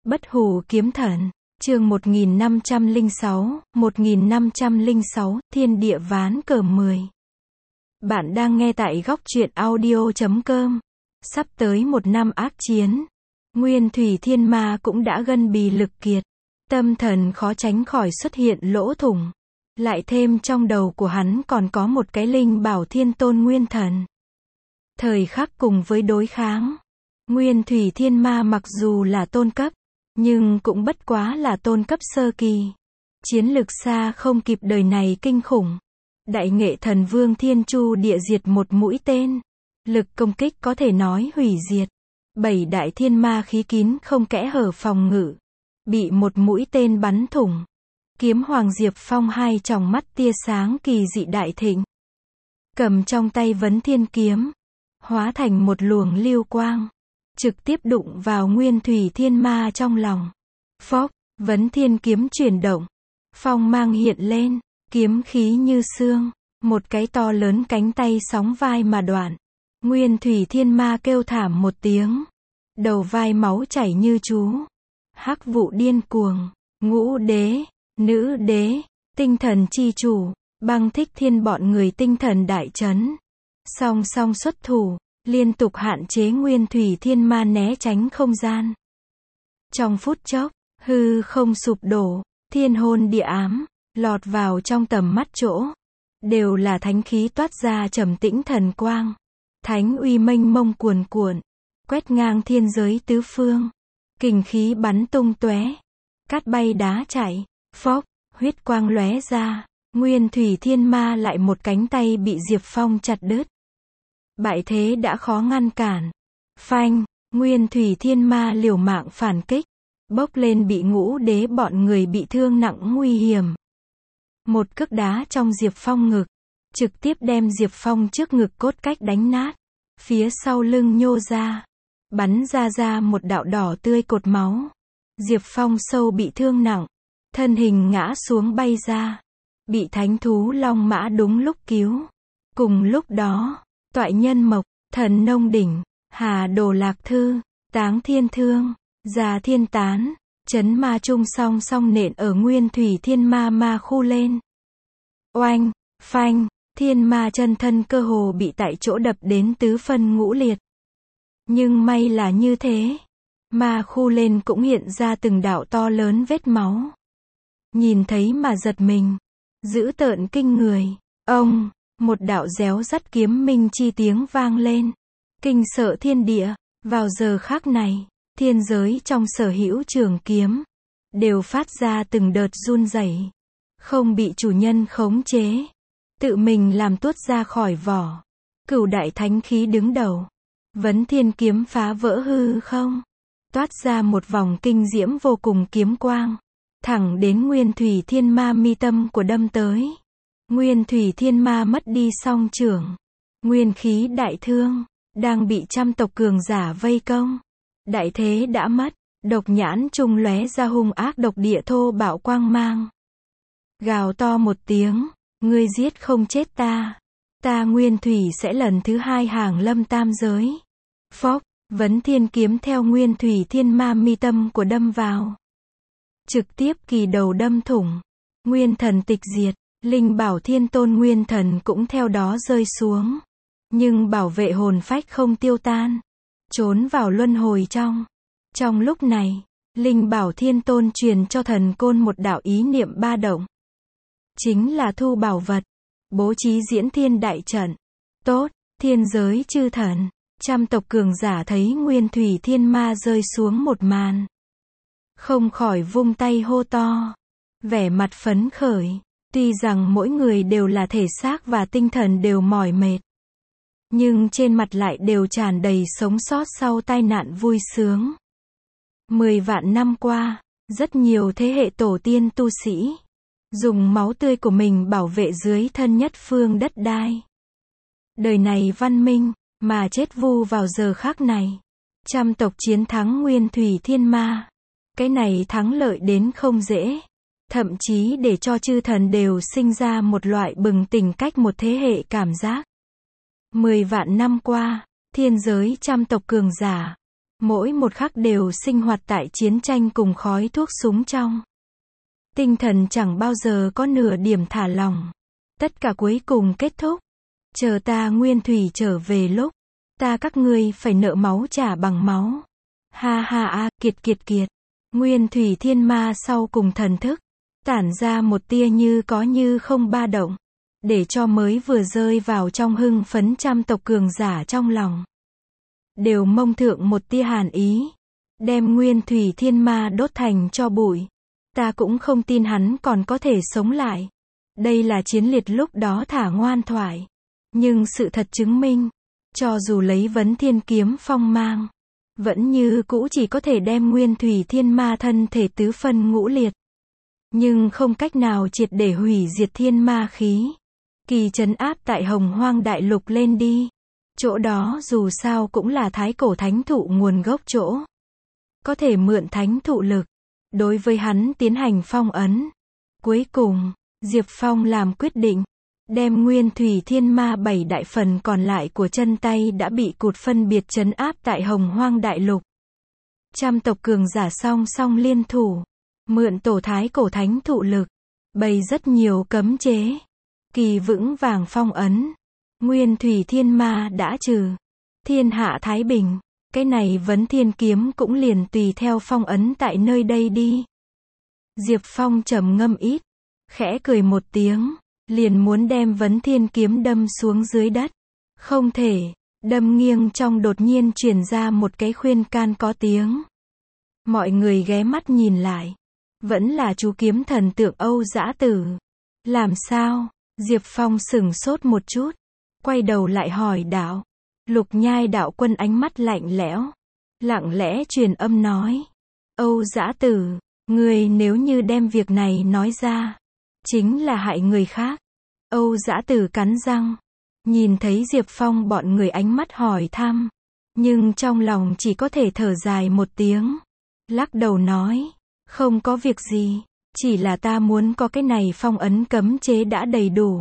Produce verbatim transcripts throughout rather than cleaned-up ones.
Bất hủ kiếm thần, chương một nghìn năm trăm lẻ sáu, một nghìn năm trăm lẻ sáu, thiên địa ván cờ mười. Bạn đang nghe tại góc truyện audio chấm com. Sắp tới một năm ác chiến, Nguyên Thủy Thiên Ma cũng đã gân bì lực kiệt, tâm thần khó tránh khỏi xuất hiện lỗ thủng. Lại thêm trong đầu của hắn còn có một cái linh bảo Thiên Tôn Nguyên Thần. Thời khắc cùng với đối kháng, Nguyên Thủy Thiên Ma mặc dù là tôn cấp, nhưng cũng bất quá là tôn cấp sơ kỳ. Chiến lực xa không kịp đời này kinh khủng. Đại nghệ thần vương Thiên Chu địa diệt một mũi tên. Lực công kích có thể nói hủy diệt. Bảy đại thiên ma khí kín không kẽ hở phòng ngự. Bị một mũi tên bắn thủng. Kiếm Hoàng Diệp Phong hai tròng mắt tia sáng kỳ dị đại thịnh. Cầm trong tay Vấn Thiên kiếm. Hóa thành một luồng lưu quang. Trực tiếp đụng vào Nguyên Thủy Thiên Ma trong lòng. Phốc, Vấn Thiên kiếm chuyển động. Phong mang hiện lên, kiếm khí như xương. Một cái to lớn cánh tay sóng vai mà đoạn. Nguyên Thủy Thiên Ma kêu thảm một tiếng. Đầu vai máu chảy như chú. Hắc vụ điên cuồng. Ngũ đế, nữ đế, tinh thần chi chủ, Băng Thích Thiên bọn người tinh thần đại chấn. Song song xuất thủ. Liên tục hạn chế Nguyên Thủy Thiên Ma né tránh không gian. Trong phút chốc, hư không sụp đổ, thiên hôn địa ám, lọt vào trong tầm mắt chỗ. Đều là thánh khí toát ra trầm tĩnh thần quang. Thánh uy mênh mông cuồn cuộn, quét ngang thiên giới tứ phương. Kình khí bắn tung tóe, cát bay đá chạy, phốc, huyết quang lóe ra. Nguyên Thủy Thiên Ma lại một cánh tay bị Diệp Phong chặt đứt. Bại thế đã khó ngăn cản. Phanh, Nguyên Thủy Thiên Ma liều mạng phản kích. Bốc lên bị ngũ đế bọn người bị thương nặng nguy hiểm. Một cước đá trong Diệp Phong ngực. Trực tiếp đem Diệp Phong trước ngực cốt cách đánh nát. Phía sau lưng nhô ra. Bắn ra ra một đạo đỏ tươi cột máu. Diệp Phong sâu bị thương nặng. Thân hình ngã xuống bay ra. Bị thánh thú long mã đúng lúc cứu. Cùng lúc đó, Toại Nhân Mộc, Thần Nông Đỉnh, Hà Đồ Lạc Thư, Táng Thiên Thương, Già Thiên Tán, Chấn Ma Trung song song nện ở Nguyên Thủy Thiên Ma ma khu lên. Oanh, phanh, Thiên Ma chân thân cơ hồ bị tại chỗ đập đến tứ phân ngũ liệt. Nhưng may là như thế, ma khu lên cũng hiện ra từng đạo to lớn vết máu. Nhìn thấy mà giật mình, dữ tợn kinh người. Ông, một đạo réo rắt kiếm minh chi tiếng vang lên, kinh sợ thiên địa. Vào giờ khắc này, thiên giới trong sở hữu trường kiếm đều phát ra từng đợt run rẩy, không bị chủ nhân khống chế, tự mình làm tuốt ra khỏi vỏ. Cửu đại thánh khí đứng đầu, Vấn Thiên kiếm phá vỡ hư không, toát ra một vòng kinh diễm vô cùng kiếm quang, thẳng đến Nguyên Thủy Thiên Ma mi tâm của đâm tới. Nguyên Thủy Thiên Ma mất đi song trưởng, nguyên khí đại thương, đang bị trăm tộc cường giả vây công. Đại thế đã mất, độc nhãn trung lóe ra hung ác độc địa thô bạo quang mang. Gào to một tiếng, ngươi giết không chết ta, ta Nguyên Thủy sẽ lần thứ hai hàng lâm tam giới. Phốc, Vấn Thiên kiếm theo Nguyên Thủy Thiên Ma mi tâm của đâm vào. Trực tiếp kỳ đầu đâm thủng, nguyên thần tịch diệt. Linh bảo Thiên Tôn Nguyên Thần cũng theo đó rơi xuống. Nhưng bảo vệ hồn phách không tiêu tan. Trốn vào luân hồi trong. Trong lúc này, Linh bảo Thiên Tôn truyền cho thần côn một đạo ý niệm ba động. Chính là thu bảo vật. Bố trí diễn thiên đại trận. Tốt, thiên giới chư thần. Trăm tộc cường giả thấy Nguyên Thủy Thiên Ma rơi xuống một màn. Không khỏi vung tay hô to. Vẻ mặt phấn khởi. Tuy rằng mỗi người đều là thể xác và tinh thần đều mỏi mệt, nhưng trên mặt lại đều tràn đầy sống sót sau tai nạn vui sướng. Mười vạn năm qua, rất nhiều thế hệ tổ tiên tu sĩ, dùng máu tươi của mình bảo vệ dưới thân nhất phương đất đai. Đời này văn minh, mà chết vu vào giờ khắc này. Trăm tộc chiến thắng Nguyên Thủy Thiên Ma. Cái này thắng lợi đến không dễ. Thậm chí để cho chư thần đều sinh ra một loại bừng tỉnh cách một thế hệ cảm giác. Mười vạn năm qua, thiên giới trăm tộc cường giả, Mỗi một khắc đều sinh hoạt tại chiến tranh cùng khói thuốc súng trong. Tinh thần chẳng bao giờ có nửa điểm thả lỏng. Tất cả cuối cùng kết thúc. Chờ ta nguyên thủy trở về lúc. Ta các ngươi phải nợ máu trả bằng máu. Ha ha a, kiệt kiệt kiệt. Nguyên thủy thiên ma sau cùng thần thức. Tản ra một tia như có như không ba động. Để cho mới vừa rơi vào trong hưng phấn trăm tộc cường giả trong lòng. Đều mông thượng một tia hàn ý. Đem nguyên thủy thiên ma đốt thành cho bụi. Ta cũng không tin hắn còn có thể sống lại. Đây là chiến liệt lúc đó thả ngoan thoại. Nhưng sự thật chứng minh. Cho dù lấy vấn thiên kiếm phong mang. Vẫn như cũ chỉ có thể đem nguyên thủy thiên ma thân thể tứ phân ngũ liệt. Nhưng không cách nào triệt để hủy diệt thiên ma khí. Kỳ trấn áp tại Hồng Hoang Đại Lục lên đi. Chỗ đó dù sao cũng là thái cổ thánh thụ nguồn gốc chỗ. Có thể mượn thánh thụ lực. Đối với hắn tiến hành phong ấn. Cuối cùng, Diệp Phong làm quyết định. Đem nguyên thủy thiên ma bảy đại phần còn lại của chân tay đã bị cụt phân biệt trấn áp tại Hồng Hoang Đại Lục. Trăm tộc cường giả song song liên thủ. Mượn tổ thái cổ thánh thụ lực. Bày rất nhiều cấm chế. Kỳ vững vàng phong ấn. Nguyên thủy thiên ma đã trừ. Thiên hạ thái bình. Cái này vấn thiên kiếm cũng liền tùy theo phong ấn tại nơi đây đi. Diệp Phong trầm ngâm ít. Khẽ cười một tiếng. Liền muốn đem vấn thiên kiếm đâm xuống dưới đất. Không thể. Đâm nghiêng trong đột nhiên truyền ra một cái khuyên can có tiếng. Mọi người ghé mắt nhìn lại. Vẫn là chú kiếm thần tượng Âu Dã Tử. Làm sao? Diệp Phong sửng sốt một chút. Quay đầu lại hỏi đạo. Lục Nhai đạo quân ánh mắt lạnh lẽo. Lặng lẽ truyền âm nói. Âu Dã Tử, ngươi nếu như đem việc này nói ra. Chính là hại người khác. Âu Dã Tử cắn răng. Nhìn thấy Diệp Phong bọn người ánh mắt hỏi thăm. Nhưng trong lòng chỉ có thể thở dài một tiếng. Lắc đầu nói. Không có việc gì. Chỉ là ta muốn có cái này phong ấn cấm chế đã đầy đủ.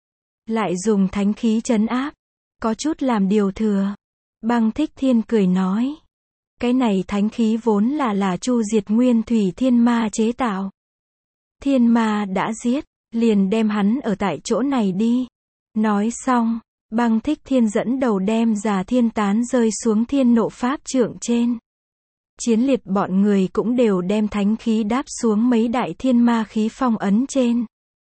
Lại dùng thánh khí trấn áp. Có chút làm điều thừa. Băng Thích Thiên cười nói. Cái này thánh khí vốn là là chu diệt nguyên thủy thiên ma chế tạo. Thiên ma đã giết. Liền đem hắn ở tại chỗ này đi. Nói xong. Băng Thích Thiên dẫn đầu đem Già Thiên Tán rơi xuống thiên nộ pháp trượng trên. Chiến liệt bọn người cũng đều đem thánh khí đáp xuống mấy đại thiên ma khí phong ấn trên.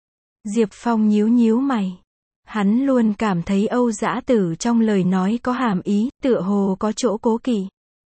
Diệp Phong nhíu nhíu mày. Hắn luôn cảm thấy Âu Dã Tử trong lời nói có hàm ý, tựa hồ có chỗ cố kỵ.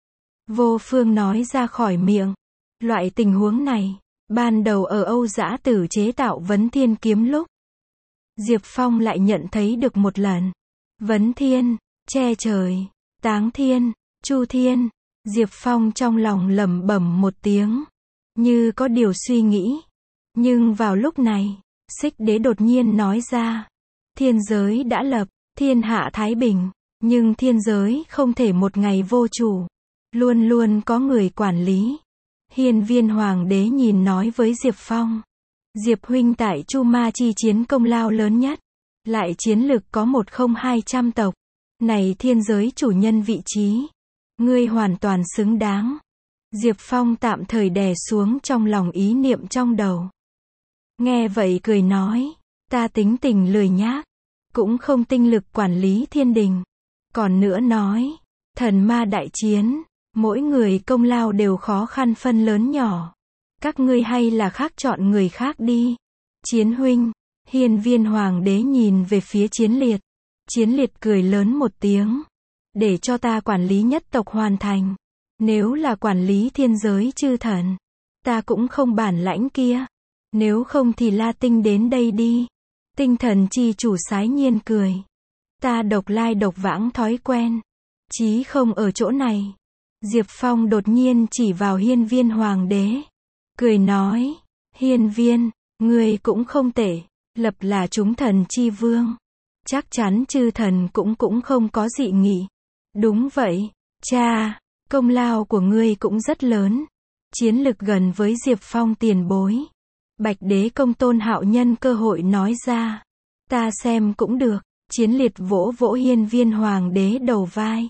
Vô phương nói ra khỏi miệng. Loại tình huống này, ban đầu ở Âu Dã Tử chế tạo vấn thiên kiếm lúc. Diệp Phong lại nhận thấy được một lần. Vấn thiên, che trời, táng thiên, chu thiên. Diệp Phong trong lòng lẩm bẩm một tiếng. Như có điều suy nghĩ. Nhưng vào lúc này, Xích Đế đột nhiên nói ra. Thiên giới đã lập, thiên hạ thái bình. Nhưng thiên giới không thể một ngày vô chủ. Luôn luôn có người quản lý. Hiên Viên Hoàng đế nhìn nói với Diệp Phong. Diệp huynh tại Chu Ma chi chiến công lao lớn nhất. Lại chiến lực có một không hai trăm tộc. Này thiên giới chủ nhân vị trí. Ngươi hoàn toàn xứng đáng. Diệp Phong tạm thời đè xuống trong lòng ý niệm trong đầu. Nghe vậy cười nói. Ta tính tình lười nhác. Cũng không tinh lực quản lý thiên đình. Còn nữa nói. Thần ma đại chiến. Mỗi người công lao đều khó khăn phân lớn nhỏ. Các ngươi hay là khác chọn người khác đi. Chiến huynh. Hiên Viên Hoàng đế nhìn về phía Chiến Liệt. Chiến Liệt cười lớn một tiếng. Để cho ta quản lý nhất tộc hoàn thành. Nếu là quản lý thiên giới chư thần. Ta cũng không bản lãnh kia. Nếu không thì La Tinh đến đây đi. Tinh thần chi chủ sái nhiên cười. Ta độc lai độc vãng thói quen. Chí không ở chỗ này. Diệp Phong đột nhiên chỉ vào Hiên Viên Hoàng đế. Cười nói. Hiên Viên, ngươi cũng không tệ. Lập là chúng thần chi vương. Chắc chắn chư thần cũng cũng không có dị nghị. Đúng vậy. Cha, công lao của ngươi cũng rất lớn. Chiến lực gần với Diệp Phong tiền bối. Bạch Đế Công Tôn Hạo nhân cơ hội nói ra. Ta xem cũng được. Chiến Liệt vỗ vỗ Hiên Viên Hoàng đế đầu vai.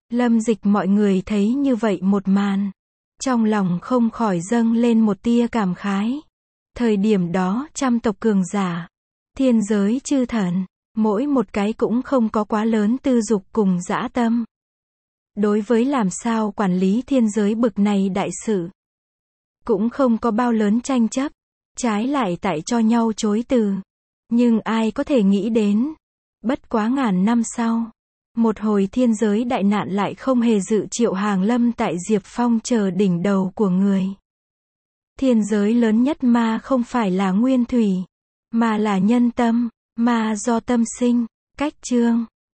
Lâm Dịch mọi người thấy như vậy một màn. Trong lòng không khỏi dâng lên một tia cảm khái. Thời điểm đó trăm tộc cường giả, thiên giới chư thần, mỗi một cái cũng không có quá lớn tư dục cùng dã tâm. Đối với làm sao quản lý thiên giới bực này đại sự, cũng không có bao lớn tranh chấp, trái lại tại cho nhau chối từ. Nhưng ai có thể nghĩ đến, bất quá ngàn năm sau, một hồi thiên giới đại nạn lại không hề dự triệu hàng lâm tại Diệp Phong chờ đỉnh đầu của người. Thiên giới lớn nhất ma không phải là nguyên thủy, mà là nhân tâm, ma do tâm sinh. Cách chương